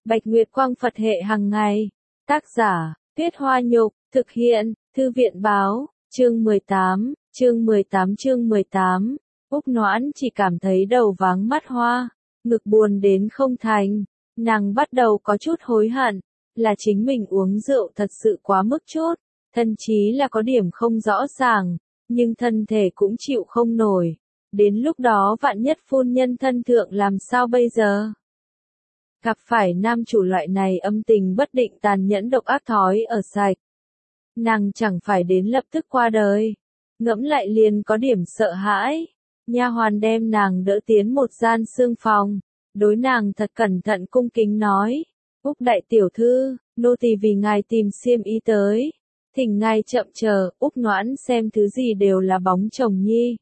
Bạch Nguyệt Quang Phật hệ hàng ngày. Tác giả, Tuyết Hoa Nhục, thực hiện, Thư viện báo, chương 18, chương 18. Úc Noãn chỉ cảm thấy đầu váng mắt hoa, ngực buồn đến không thành. Nàng bắt đầu có chút hối hận, là chính mình uống rượu thật sự quá mức chút, thậm chí là có điểm không rõ ràng, nhưng thân thể cũng chịu không nổi. Đến lúc đó vạn nhất phu nhân thân thượng làm sao bây giờ? Gặp phải nam chủ loại này âm tình bất định tàn nhẫn độc ác thói ở sạch. Nàng chẳng phải đến lập tức qua đời. Ngẫm lại liền có điểm sợ hãi. Nha hoàn đem nàng đỡ tiến một gian xương phòng. Đối nàng thật cẩn thận cung kính nói. Úc đại tiểu thư, nô tỳ vì ngài tìm xiêm y tới. Thỉnh ngài chậm chờ, Úc Noãn xem thứ gì đều là bóng chồng nhi.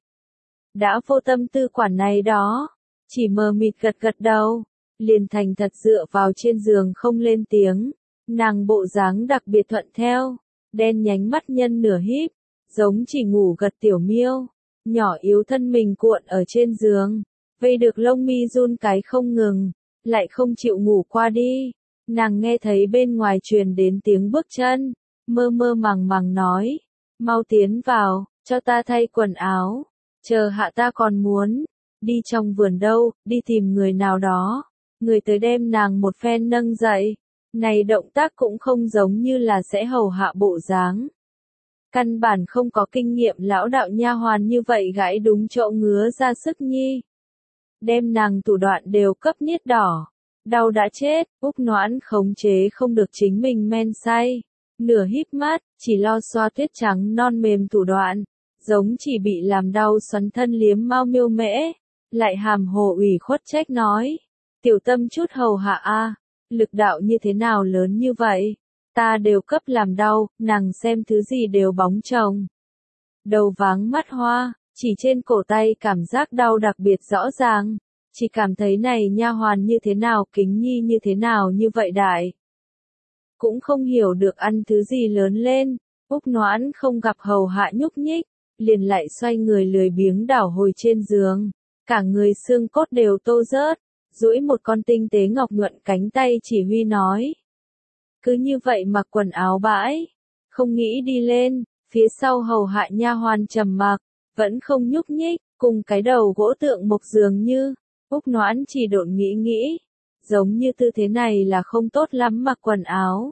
Đã vô tâm tư quản này đó. Chỉ mờ mịt gật gật đầu. Liền thành thật dựa vào trên giường không lên tiếng. Nàng bộ dáng đặc biệt thuận theo. Đen nhánh mắt nhân nửa híp. Giống chỉ ngủ gật tiểu miêu. Nhỏ yếu thân mình cuộn ở trên giường. Vây được lông mi run cái không ngừng. Lại không chịu ngủ qua đi. Nàng nghe thấy bên ngoài truyền đến tiếng bước chân. Mơ mơ màng màng nói. Mau tiến vào, cho ta thay quần áo. Chờ hạ ta còn muốn. Đi trong vườn đâu, đi tìm người nào đó. Người tới đem nàng một phen nâng dậy. Này động tác cũng không giống như là sẽ hầu hạ bộ dáng. Căn bản không có kinh nghiệm lão đạo nha hoàn như vậy gãi đúng chỗ ngứa ra sức nhi. Đem nàng thủ đoạn đều cấp niết đỏ. Đau đã chết, Úc Noãn khống chế không được chính mình men say. Nửa híp mắt, chỉ lo xoa tuyết trắng non mềm thủ đoạn. Giống chỉ bị làm đau xoắn thân liếm mau miêu mễ. Lại hàm hồ ủy khuất trách nói. Tiểu tâm chút hầu hạ a, lực đạo như thế nào lớn như vậy, ta đều cấp làm đau, nàng xem thứ gì đều bóng chồng. Đầu váng mắt hoa, chỉ trên cổ tay cảm giác đau đặc biệt rõ ràng, chỉ cảm thấy này nha hoàn như thế nào kính nhi như thế nào như vậy đại. Cũng không hiểu được ăn thứ gì lớn lên, Úc Noãn không gặp hầu hạ nhúc nhích, liền lại xoay người lười biếng đảo hồi trên giường, cả người xương cốt đều tô rớt. Duỗi một con tinh tế ngọc nhuận cánh tay chỉ huy nói. Cứ như vậy mặc quần áo bãi. Không nghĩ đi lên, phía sau hầu hạ nha hoàn trầm mặc, vẫn không nhúc nhích, cùng cái đầu gỗ tượng mộc dường như. Úc Noãn chỉ độn nghĩ. Giống như tư thế này là không tốt lắm mặc quần áo.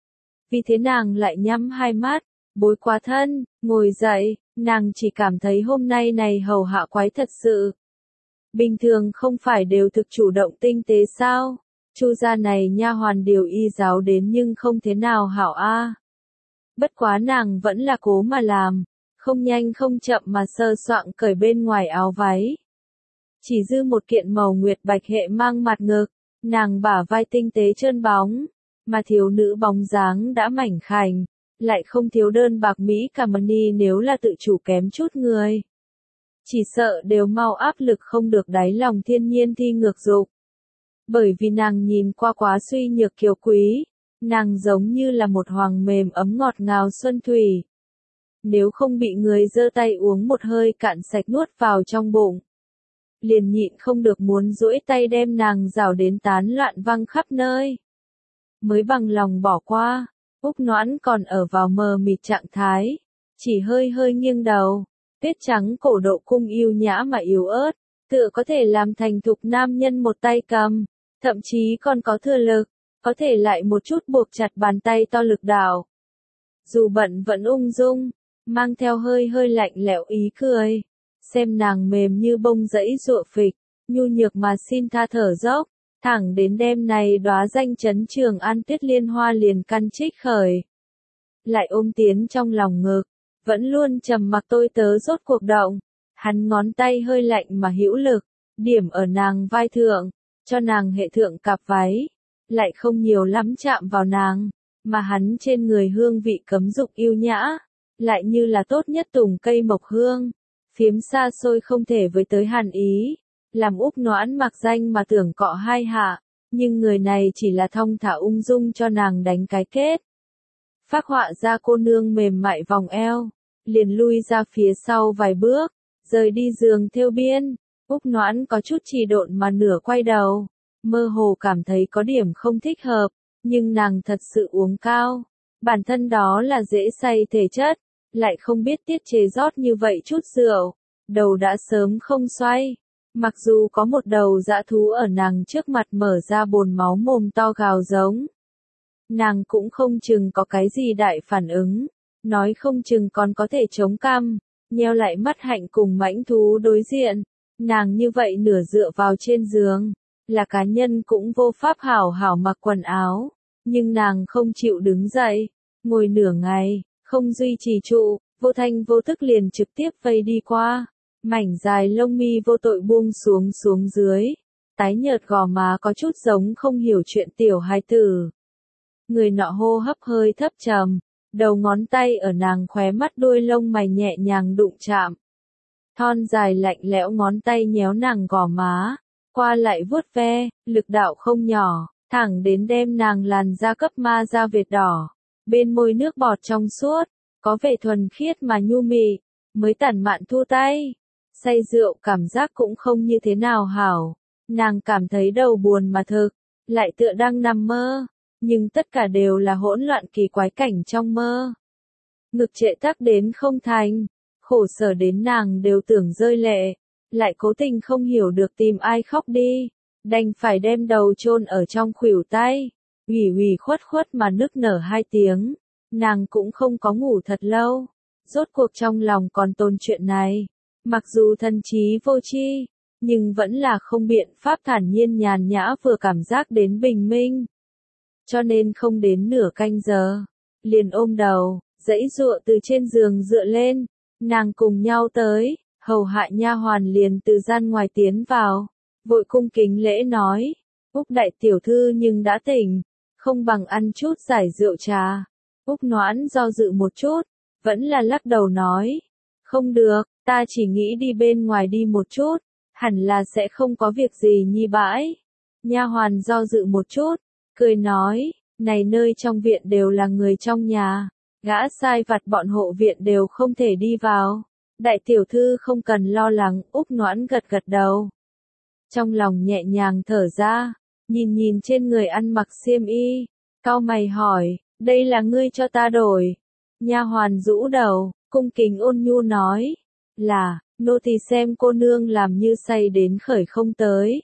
Vì thế nàng lại nhắm hai mắt, bối quá thân, ngồi dậy, nàng chỉ cảm thấy hôm nay này hầu hạ quái thật sự. Bình thường không phải đều thực chủ động tinh tế sao? Chu gia này nha hoàn điều y giáo đến nhưng không thế nào hảo a. Bất quá nàng vẫn là cố mà làm, không nhanh không chậm mà sơ soạn cởi bên ngoài áo váy. Chỉ dư một kiện màu nguyệt bạch hệ mang mặt ngực, nàng bả vai tinh tế trơn bóng, mà thiếu nữ bóng dáng đã mảnh khảnh, lại không thiếu đơn bạc mỹ cảm ni nếu là tự chủ kém chút người. Chỉ sợ đều mau áp lực không được đáy lòng thiên nhiên thi ngược dục. Bởi vì nàng nhìn qua quá suy nhược kiều quý, nàng giống như là một hoàng mềm ấm ngọt ngào xuân thủy. Nếu không bị người giơ tay uống một hơi cạn sạch nuốt vào trong bụng, liền nhịn không được muốn duỗi tay đem nàng rảo đến tán loạn văng khắp nơi. Mới bằng lòng bỏ qua, Úc Noãn còn ở vào mờ mịt trạng thái, chỉ hơi hơi nghiêng đầu. Tuyết trắng cổ độ cung yêu nhã mà yếu ớt, tựa có thể làm thành thục nam nhân một tay cầm, thậm chí còn có thừa lực, có thể lại một chút buộc chặt bàn tay to lực đạo. Dù bận vẫn ung dung, mang theo hơi hơi lạnh lẽo ý cười, xem nàng mềm như bông dẫy rụa phịch, nhu nhược mà xin tha thở dốc, thẳng đến đêm này đóa danh chấn Trường An Tuyết Liên Hoa liền căn trích khởi. Lại ôm tiến trong lòng ngực. Vẫn luôn trầm mặc tôi tớ rốt cuộc động, hắn ngón tay hơi lạnh mà hữu lực, điểm ở nàng vai thượng, cho nàng hệ thượng cặp váy, lại không nhiều lắm chạm vào nàng, mà hắn trên người hương vị cấm dục yêu nhã, lại như là tốt nhất tùng cây mộc hương, phiếm xa xôi không thể với tới hàn ý, làm Úc Noãn mặc danh mà tưởng cọ hai hạ, nhưng người này chỉ là thong thả ung dung cho nàng đánh cái kết. Phác họa ra cô nương mềm mại vòng eo, liền lui ra phía sau vài bước, rời đi giường thêu biên. Úc Noãn có chút trì độn mà nửa quay đầu, mơ hồ cảm thấy có điểm không thích hợp, nhưng nàng thật sự uống cao. Bản thân đó là dễ say thể chất, lại không biết tiết chế rót như vậy chút rượu, đầu đã sớm không xoay. Mặc dù có một đầu dã thú ở nàng trước mặt mở ra bồn máu mồm to gào giống, nàng cũng không chừng có cái gì đại phản ứng, nói không chừng còn có thể chống căm, nheo lại mắt hạnh cùng mãnh thú đối diện. Nàng như vậy nửa dựa vào trên giường, là cá nhân cũng vô pháp hảo hảo mặc quần áo, nhưng nàng không chịu đứng dậy, ngồi nửa ngày, không duy trì trụ, vô thanh vô tức liền trực tiếp vây đi qua. Mảnh dài lông mi vô tội buông xuống dưới, tái nhợt gò má có chút giống không hiểu chuyện tiểu hài tử. Người nọ hô hấp hơi thấp trầm, đầu ngón tay ở nàng khóe mắt đuôi lông mày nhẹ nhàng đụng chạm. Thon dài lạnh lẽo ngón tay nhéo nàng gò má, qua lại vuốt ve, lực đạo không nhỏ, thẳng đến đem nàng làn da cấp ma da vệt đỏ, bên môi nước bọt trong suốt, có vẻ thuần khiết mà nhu mị, mới tản mạn thu tay. Say rượu cảm giác cũng không như thế nào hảo, nàng cảm thấy đầu buồn mà thực, lại tựa đang nằm mơ, nhưng tất cả đều là hỗn loạn kỳ quái cảnh trong mơ. Ngực trệ tắc đến không thành, khổ sở đến nàng đều tưởng rơi lệ, lại cố tình không hiểu được tìm ai khóc đi, đành phải đem đầu chôn ở trong khuỷu tay, ủy khuất mà nức nở 2 tiếng, nàng cũng không có ngủ thật lâu, rốt cuộc trong lòng còn tồn chuyện này. Mặc dù thân trí vô tri, nhưng vẫn là không biện pháp thản nhiên nhàn nhã vừa cảm giác đến bình minh. Cho nên không đến nửa canh giờ, liền ôm đầu, giãy giụa từ trên giường dựa lên, nàng cùng nhau tới, hầu hạ nha hoàn liền từ gian ngoài tiến vào, vội cung kính lễ nói, Úc đại tiểu thư nhưng đã tỉnh, không bằng ăn chút giải rượu trà. Úc Noãn do dự một chút, vẫn là lắc đầu nói, không được. Ta chỉ nghĩ đi bên ngoài đi một chút, hẳn là sẽ không có việc gì nhi bãi. Nha hoàn do dự một chút, cười nói, này nơi trong viện đều là người trong nhà, gã sai vặt bọn hộ viện đều không thể đi vào. Đại tiểu thư không cần lo lắng, Úc Noãn gật gật đầu. Trong lòng nhẹ nhàng thở ra, nhìn trên người ăn mặc xiêm y, cau mày hỏi, đây là ngươi cho ta đổi. Nha hoàn rũ đầu, cung kính ôn nhu nói, là, nô tỳ xem cô nương làm như say đến khởi không tới.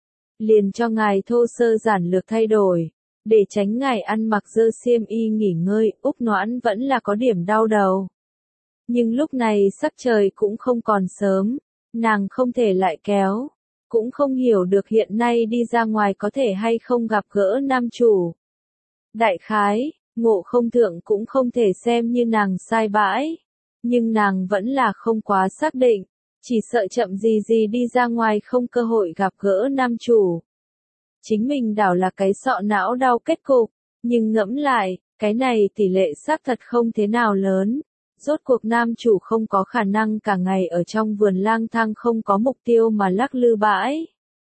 Liền cho ngài thô sơ giản lược thay đổi, để tránh ngài ăn mặc dơ xiêm y nghỉ ngơi. Úc Noãn vẫn là có điểm đau đầu. Nhưng lúc này sắc trời cũng không còn sớm, nàng không thể lại kéo, cũng không hiểu được hiện nay đi ra ngoài có thể hay không gặp gỡ nam chủ. Đại khái, ngộ không thượng cũng không thể xem như nàng sai bãi. Nhưng nàng vẫn là không quá xác định, chỉ sợ chậm gì đi ra ngoài không cơ hội gặp gỡ nam chủ. Chính mình đảo là cái sọ não đau kết cục, nhưng ngẫm lại, cái này tỷ lệ xác thật không thế nào lớn. Rốt cuộc nam chủ không có khả năng cả ngày ở trong vườn lang thang không có mục tiêu mà lắc lư bãi.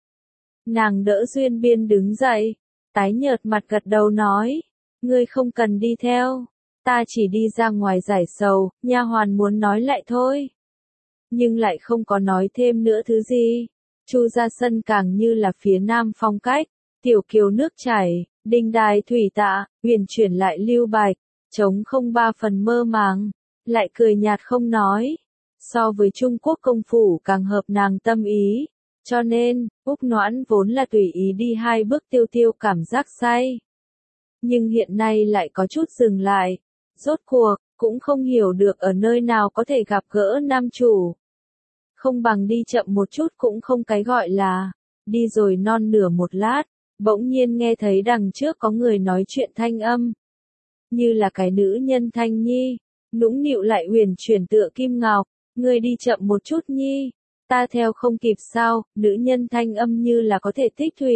Nàng đỡ Duyên Biên đứng dậy, tái nhợt mặt gật đầu nói, ngươi không cần đi theo. Ta chỉ đi ra ngoài giải sầu. Nha hoàn muốn nói lại thôi, nhưng lại không có nói thêm nữa thứ gì. Chu ra sân càng như là phía nam phong cách, tiểu kiều nước chảy, đình đài thủy tạ, huyền chuyển lại lưu bạch, trống không 3 phần mơ màng, lại cười nhạt không nói. So với Trung Quốc công phủ càng hợp nàng tâm ý, cho nên, Úc Noãn vốn là tùy ý đi 2 bước tiêu cảm giác say. Nhưng hiện nay lại có chút dừng lại. Rốt cuộc, cũng không hiểu được ở nơi nào có thể gặp gỡ nam chủ. Không bằng đi chậm một chút cũng không cái gọi là. Đi rồi non nửa một lát, bỗng nhiên nghe thấy đằng trước có người nói chuyện thanh âm. Như là cái nữ nhân thanh nhi, nũng nịu lại huyền chuyển tựa kim ngọc, ngươi đi chậm một chút nhi, ta theo không kịp sao. Nữ nhân thanh âm như là có thể tích thủy.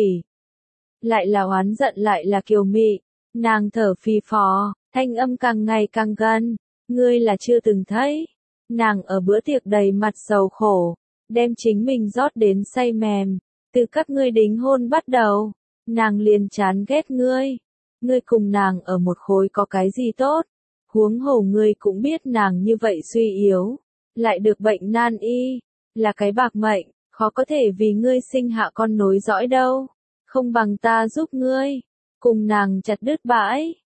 Lại là oán giận lại là kiều mị, nàng thở phì phò. Thanh âm càng ngày càng gần, ngươi là chưa từng thấy. Nàng ở bữa tiệc đầy mặt sầu khổ, đem chính mình rót đến say mềm, từ các ngươi đính hôn bắt đầu, nàng liền chán ghét ngươi. Ngươi cùng nàng ở một khối có cái gì tốt, huống hồ ngươi cũng biết nàng như vậy suy yếu, lại được bệnh nan y, là cái bạc mệnh, khó có thể vì ngươi sinh hạ con nối dõi đâu. không bằng ta giúp ngươi, cùng nàng chặt đứt bãi.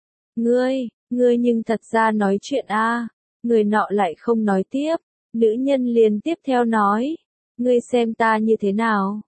Ngươi nhưng thật ra nói chuyện a. Người nọ lại không nói tiếp, nữ nhân liền tiếp theo nói, ngươi xem ta như thế nào?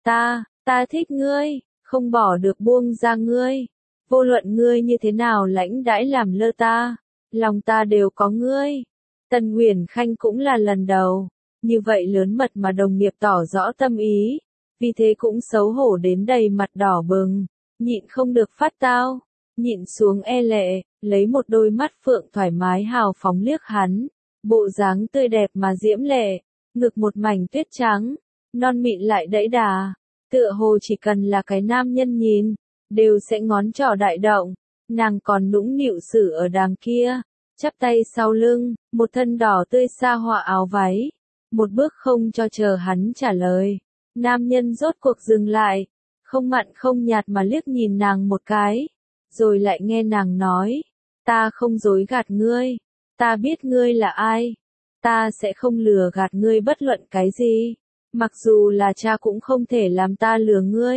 Ta thích ngươi, không bỏ được buông ra ngươi. Vô luận ngươi như thế nào lãnh đãi làm lơ ta, lòng ta đều có ngươi. Tần Uyển Khanh cũng là lần đầu, như vậy lớn mật mà đồng nghiệp tỏ rõ tâm ý, vì thế cũng xấu hổ đến đầy mặt đỏ bừng, nhịn không được phát tao, nhịn xuống e lệ, lấy một đôi mắt phượng thoải mái hào phóng liếc hắn, bộ dáng tươi đẹp mà diễm lệ, ngực một mảnh tuyết trắng, non mịn lại đẫy đà, tựa hồ chỉ cần là cái nam nhân nhìn, đều sẽ ngón trỏ đại động. Nàng còn nũng nịu xử ở đàng kia, chắp tay sau lưng, một thân đỏ tươi sa họa áo váy, một bước không cho chờ hắn trả lời. Nam nhân rốt cuộc dừng lại, không mặn không nhạt mà liếc nhìn nàng một cái, rồi lại nghe nàng nói, ta không dối gạt ngươi, ta biết ngươi là ai, ta sẽ không lừa gạt ngươi bất luận cái gì, mặc dù là cha cũng không thể làm ta lừa ngươi,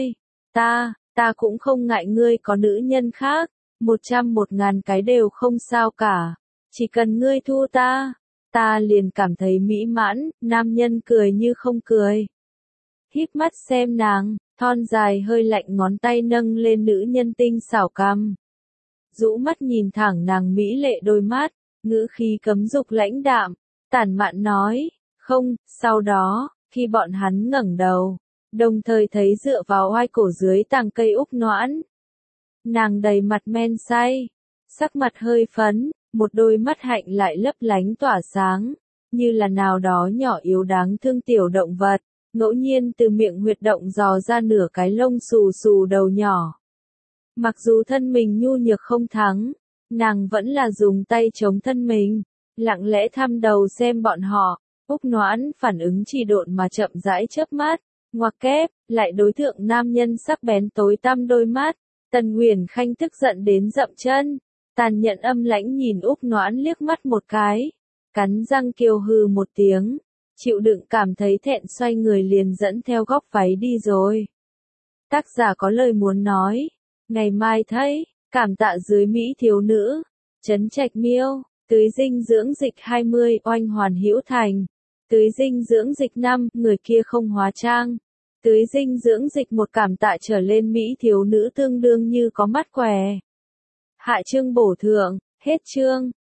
ta cũng không ngại ngươi có nữ nhân khác, 100.000 cái đều không sao cả, chỉ cần ngươi thua ta liền cảm thấy mỹ mãn. Nam nhân cười như không cười, híp mắt xem nàng, thon dài hơi lạnh ngón tay nâng lên nữ nhân tinh xảo cằm, rũ mắt nhìn thẳng nàng mỹ lệ đôi mắt, ngữ khí cấm dục lãnh đạm, tản mạn nói, không. Sau đó, khi bọn hắn ngẩng đầu, đồng thời thấy dựa vào oai cổ dưới tàng cây Úc Noãn, nàng đầy mặt men say, sắc mặt hơi phấn, một đôi mắt hạnh lại lấp lánh tỏa sáng, như là nào đó nhỏ yếu đáng thương tiểu động vật, ngẫu nhiên từ miệng huyệt động dò ra nửa cái lông xù xù đầu nhỏ. Mặc dù thân mình nhu nhược không thắng, nàng vẫn là dùng tay chống thân mình, lặng lẽ thăm đầu xem bọn họ. Úc Noãn phản ứng trì độn mà chậm rãi chớp mắt, ngoặc kép, lại đối thượng nam nhân sắc bén tối tăm đôi mắt. Tần Uyển Khanh tức giận đến dậm chân, tàn nhẫn âm lãnh nhìn Úc Noãn liếc mắt một cái, cắn răng kiều hừ một tiếng, chịu đựng cảm thấy thẹn xoay người liền dẫn theo góc váy đi rồi. Tác giả có lời muốn nói, ngày mai thấy, cảm tạ dưới Mỹ thiếu nữ, Trấn Trạch Miêu, tưới dinh dưỡng dịch 20 oanh hoàn hữu thành, tưới dinh dưỡng dịch 5 người kia không hóa trang, tưới dinh dưỡng dịch 1 cảm tạ trở lên Mỹ thiếu nữ tương đương như có mắt què. Hạ chương bổ thượng, hết chương.